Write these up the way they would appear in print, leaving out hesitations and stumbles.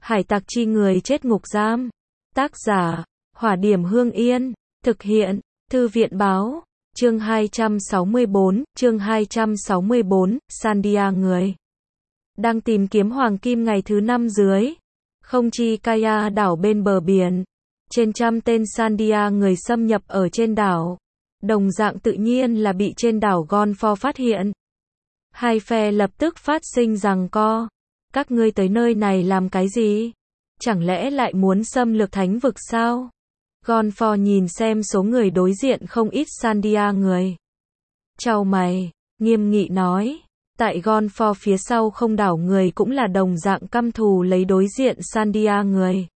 Hải tặc chi người chết ngục giam. Tác giả, Hỏa Điểm Hương Yên. Thực hiện, Thư viện Báo. Chương 264, Sandia người đang tìm kiếm hoàng kim ngày thứ 5 dưới không chi Kaya đảo bên bờ biển. Trên trăm tên Sandia người xâm nhập ở trên đảo. Đồng dạng tự nhiên là bị trên đảo Gonfor phát hiện. Hai phe lập tức phát sinh giằng co. Các ngươi tới nơi này làm cái gì? Chẳng lẽ lại muốn xâm lược thánh vực sao? Gonfor nhìn xem số người đối diện không ít Sandia người. Chau mày, nghiêm nghị nói. Tại Gonfor phía sau không đảo người cũng là đồng dạng căm thù lấy đối diện Sandia người.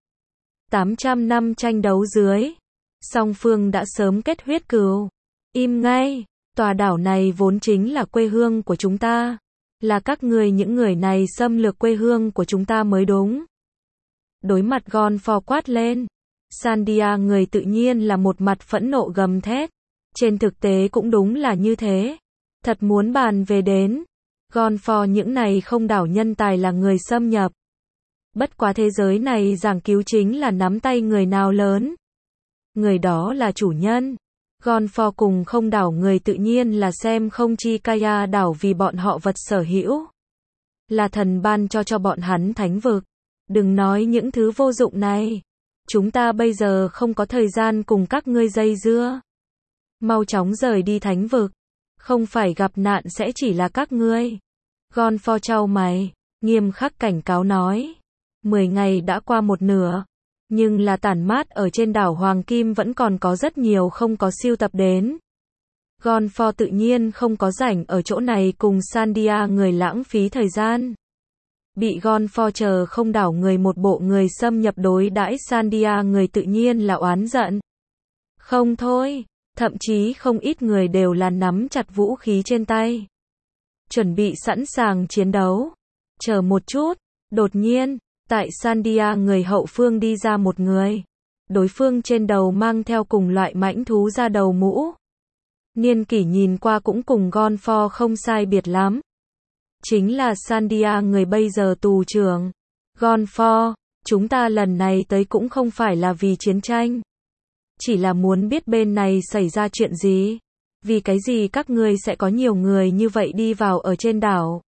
800 năm tranh đấu dưới. Song phương đã sớm kết huyết cừu. Im ngay, tòa đảo này vốn chính là quê hương của chúng ta. Là các ngươi những người này xâm lược quê hương của chúng ta mới đúng. Đối mặt Gonfor quát lên. Sandia người tự nhiên là một mặt phẫn nộ gầm thét. Trên thực tế cũng đúng là như thế. Thật muốn bàn về đến. Gonfor những này không đảo nhân tài là người xâm nhập. Bất quá thế giới này giảng cứu chính là nắm tay người nào lớn. Người đó là chủ nhân. Gonfor cùng không đảo người tự nhiên là xem không chi Kaya đảo vì bọn họ vật sở hữu. Là thần ban cho bọn hắn thánh vực. Đừng nói những thứ vô dụng này. Chúng ta bây giờ không có thời gian cùng các ngươi dây dưa. Mau chóng rời đi thánh vực. Không phải gặp nạn sẽ chỉ là các ngươi. Gonfor chau mày, nghiêm khắc cảnh cáo nói. 10 ngày đã qua một nửa. Nhưng là tản mát ở trên đảo Hoàng Kim vẫn còn có rất nhiều không có siêu tập đến. Gonfor tự nhiên không có rảnh ở chỗ này cùng Sandia người lãng phí thời gian. Bị Gonfor chờ không đảo người một bộ người xâm nhập đối đãi Sandia người tự nhiên là oán giận. Không thôi, thậm chí không ít người đều là nắm chặt vũ khí trên tay. Chuẩn bị sẵn sàng chiến đấu. Chờ một chút, đột nhiên, tại Sandia người hậu phương đi ra một người. Đối phương trên đầu mang theo cùng loại mãnh thú ra đầu mũ. Niên kỷ nhìn qua cũng cùng Gonfor không sai biệt lắm. Chính là Sandia người bây giờ tù trưởng. Gonfor, chúng ta lần này tới cũng không phải là vì chiến tranh. Chỉ là muốn biết bên này xảy ra chuyện gì. Vì cái gì các ngươi sẽ có nhiều người như vậy đi vào ở trên đảo.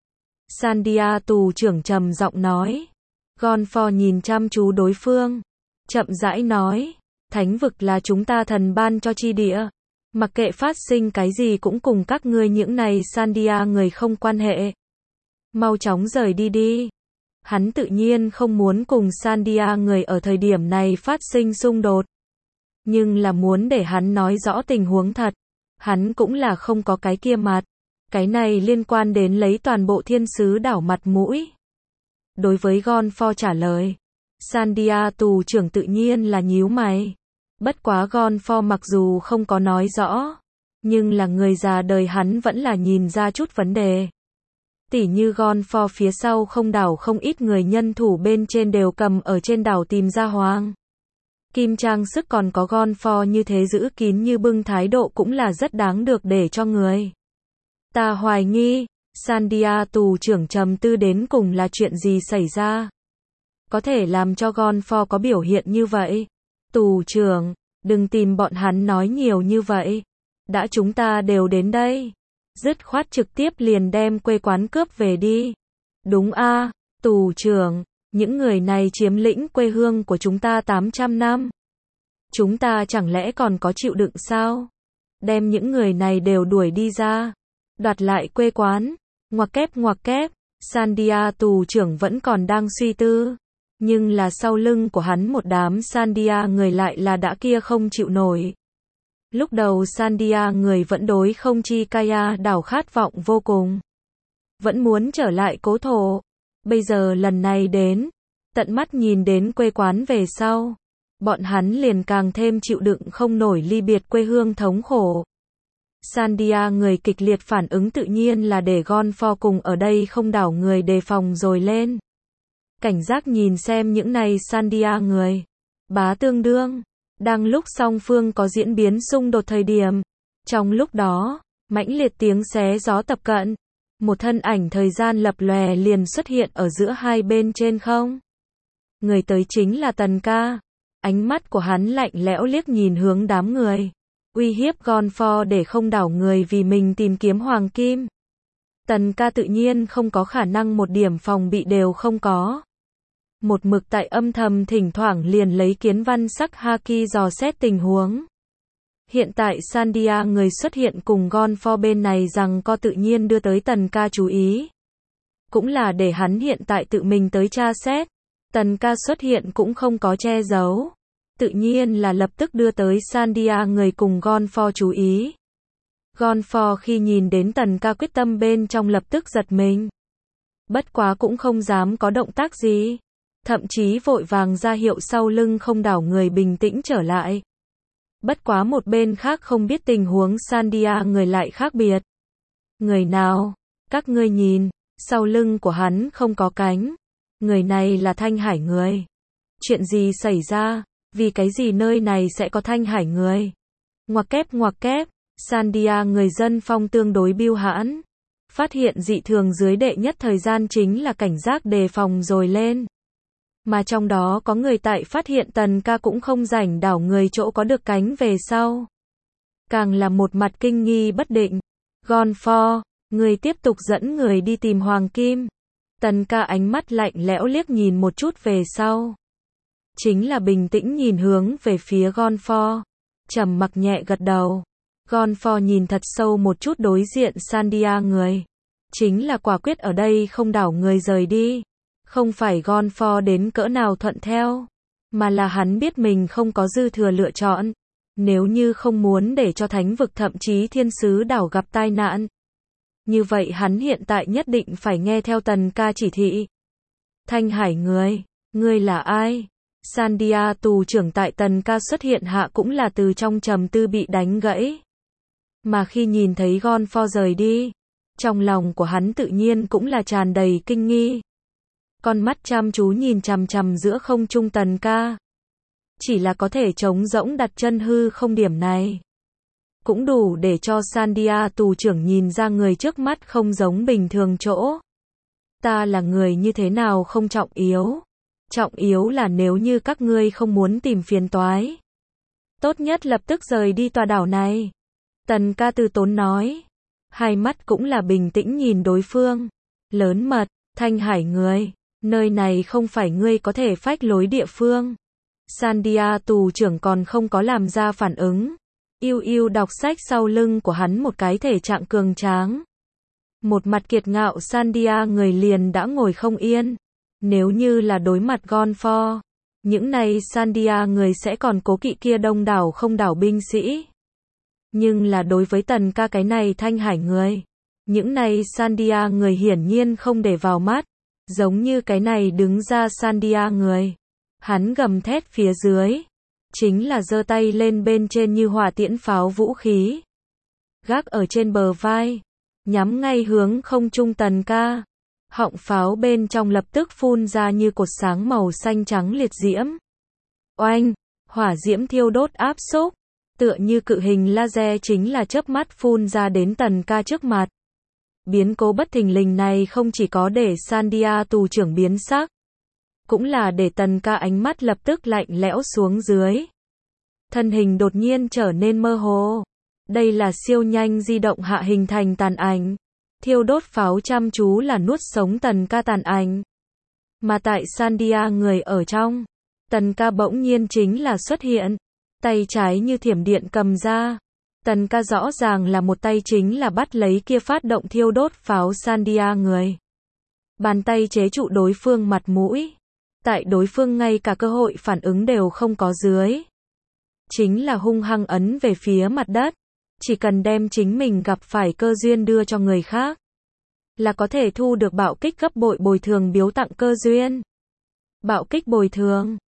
Sandia tù trưởng trầm giọng nói. Gonfor nhìn chăm chú đối phương. Chậm rãi nói. Thánh vực là chúng ta thần ban cho chi địa. Mặc kệ phát sinh cái gì cũng cùng các ngươi những này Sandia người không quan hệ. Mau chóng rời đi đi. Hắn tự nhiên không muốn cùng Sandia người ở thời điểm này phát sinh xung đột. Nhưng là muốn để hắn nói rõ tình huống thật. Hắn cũng là không có cái kia mặt. Cái này liên quan đến lấy toàn bộ thiên sứ đảo mặt mũi. Đối với Gonfor trả lời. Sandia tù trưởng tự nhiên là nhíu mày. Bất quá Gonfor mặc dù không có nói rõ. Nhưng là người già đời hắn vẫn là nhìn ra chút vấn đề. Tỉ như Gonfor phía sau không đảo không ít người nhân thủ bên trên đều cầm ở trên đảo tìm ra hoàng kim trang sức, còn có Gonfor như thế giữ kín như bưng thái độ cũng là rất đáng được để cho người ta hoài nghi. Sandia tù trưởng trầm tư đến cùng là chuyện gì xảy ra. Có thể làm cho Gonfor có biểu hiện như vậy. Tù trưởng, đừng tìm bọn hắn nói nhiều như vậy. Đã chúng ta đều đến đây. Dứt khoát trực tiếp liền đem quê quán cướp về đi. Đúng a, tù trưởng, những người này chiếm lĩnh quê hương của chúng ta 800 năm. Chúng ta chẳng lẽ còn có chịu đựng sao? Đem những người này đều đuổi đi ra. Đoạt lại quê quán. Ngoặc kép. Sandia tù trưởng vẫn còn đang suy tư. Nhưng là sau lưng của hắn một đám Sandia người lại là đã kia không chịu nổi. Lúc đầu Sandia người vẫn đối không chi Kaya đảo khát vọng vô cùng. Vẫn muốn trở lại cố thổ. Bây giờ lần này đến, tận mắt nhìn đến quê quán về sau. Bọn hắn liền càng thêm chịu đựng không nổi ly biệt quê hương thống khổ. Sandia người kịch liệt phản ứng tự nhiên là để Gonfor cùng ở đây không đảo người đề phòng rồi lên. Cảnh giác nhìn xem những này Sandia người. Bá tương đương. Đang lúc song phương có diễn biến xung đột thời điểm. Trong lúc đó, mãnh liệt tiếng xé gió tập cận. Một thân ảnh thời gian lập lòe liền xuất hiện ở giữa hai bên trên không. Người tới chính là Tần ca. Ánh mắt của hắn lạnh lẽo liếc nhìn hướng đám người. Uy hiếp Gonfor để không đảo người vì mình tìm kiếm hoàng kim. Tần ca tự nhiên không có khả năng một điểm phòng bị đều không có. Một mực tại âm thầm thỉnh thoảng liền lấy kiến văn sắc haki dò xét tình huống. Hiện tại Sandia người xuất hiện cùng Gonfor bên này rằng co tự nhiên đưa tới Tần ca chú ý. Cũng là để hắn hiện tại tự mình tới tra xét. Tần ca xuất hiện cũng không có che giấu. Tự nhiên là lập tức đưa tới Sandia người cùng Gonfor chú ý. Gonfor khi nhìn đến Tần ca quyết tâm bên trong lập tức giật mình. Bất quá cũng không dám có động tác gì. Thậm chí vội vàng ra hiệu sau lưng không đảo người bình tĩnh trở lại. Bất quá một bên khác không biết tình huống Sandia người lại khác biệt. Người nào? Các ngươi nhìn, sau lưng của hắn không có cánh. Người này là Thanh Hải người. Chuyện gì xảy ra? Vì cái gì nơi này sẽ có Thanh Hải người? Ngoặc kép, Sandia người dân phong tương đối biêu hãn. Phát hiện dị thường dưới đệ nhất thời gian chính là cảnh giác đề phòng rồi lên. Mà trong đó có người tại phát hiện Tần ca cũng không rảnh đảo người chỗ có được cánh về sau. Càng là một mặt kinh nghi bất định. Gonfor, người tiếp tục dẫn người đi tìm hoàng kim. Tần ca ánh mắt lạnh lẽo liếc nhìn một chút về sau. Chính là bình tĩnh nhìn hướng về phía Gonfor. Trầm mặc nhẹ gật đầu. Gonfor nhìn thật sâu một chút đối diện Sandia người. Chính là quả quyết ở đây không đảo người rời đi. Không phải Gonfor đến cỡ nào thuận theo. Mà là hắn biết mình không có dư thừa lựa chọn. Nếu như không muốn để cho thánh vực thậm chí thiên sứ đảo gặp tai nạn. Như vậy hắn hiện tại nhất định phải nghe theo Tần ca chỉ thị. Thanh Hải người, ngươi là ai? Sandia tù trưởng tại Tần ca xuất hiện hạ cũng là từ trong trầm tư bị đánh gãy. Mà khi nhìn thấy Gonfor rời đi, trong lòng của hắn tự nhiên cũng là tràn đầy kinh nghi. Con mắt chăm chú nhìn chằm chằm giữa không trung Tần ca. Chỉ là có thể trống rỗng đặt chân hư không điểm này. Cũng đủ để cho Sandia tù trưởng nhìn ra người trước mắt không giống bình thường chỗ. Ta là người như thế nào không trọng yếu. Trọng yếu là nếu như các ngươi không muốn tìm phiền toái. Tốt nhất lập tức rời đi tòa đảo này. Tần ca từ tốn nói. Hai mắt cũng là bình tĩnh nhìn đối phương. Lớn mật, Thanh Hải người. Nơi này không phải ngươi có thể phách lối địa phương. Sandia tù trưởng còn không có làm ra phản ứng. Yêu đọc sách sau lưng của hắn một cái thể trạng cường tráng. Một mặt kiệt ngạo Sandia người liền đã ngồi không yên. Nếu như là đối mặt Gonfor, những này Sandia người sẽ còn cố kỵ kia đông đảo không đảo binh sĩ. Nhưng là đối với Tần ca cái này Thanh Hải người, những này Sandia người hiển nhiên không để vào mắt. Giống như cái này đứng ra Sandia người. Hắn gầm thét phía dưới. Chính là giơ tay lên bên trên như hỏa tiễn pháo vũ khí. Gác ở trên bờ vai. Nhắm ngay hướng không trung Tần ca. Họng pháo bên trong lập tức phun ra như cột sáng màu xanh trắng liệt diễm. Oanh, hỏa diễm thiêu đốt áp xúc. Tựa như cự hình laser chính là chớp mắt phun ra đến Tần ca trước mặt. Biến cố bất thình lình này không chỉ có để Sandia tù trưởng biến sắc. Cũng là để Tần ca ánh mắt lập tức lạnh lẽo xuống dưới. Thân hình đột nhiên trở nên mơ hồ. Đây là siêu nhanh di động hạ hình thành tàn ảnh. Thiêu đốt pháo chăm chú là nuốt sống Tần ca tàn ảnh. Mà tại Sandia người ở trong, Tần ca bỗng nhiên chính là xuất hiện. Tay trái như thiểm điện cầm ra. Tần ca rõ ràng là một tay chính là bắt lấy kia phát động thiêu đốt pháo Sandia người. Bàn tay chế trụ đối phương mặt mũi. Tại đối phương ngay cả cơ hội phản ứng đều không có dưới. Chính là hung hăng ấn về phía mặt đất. Chỉ cần đem chính mình gặp phải cơ duyên đưa cho người khác. Là có thể thu được bạo kích gấp bội bồi thường biếu tặng cơ duyên. Bạo kích bồi thường.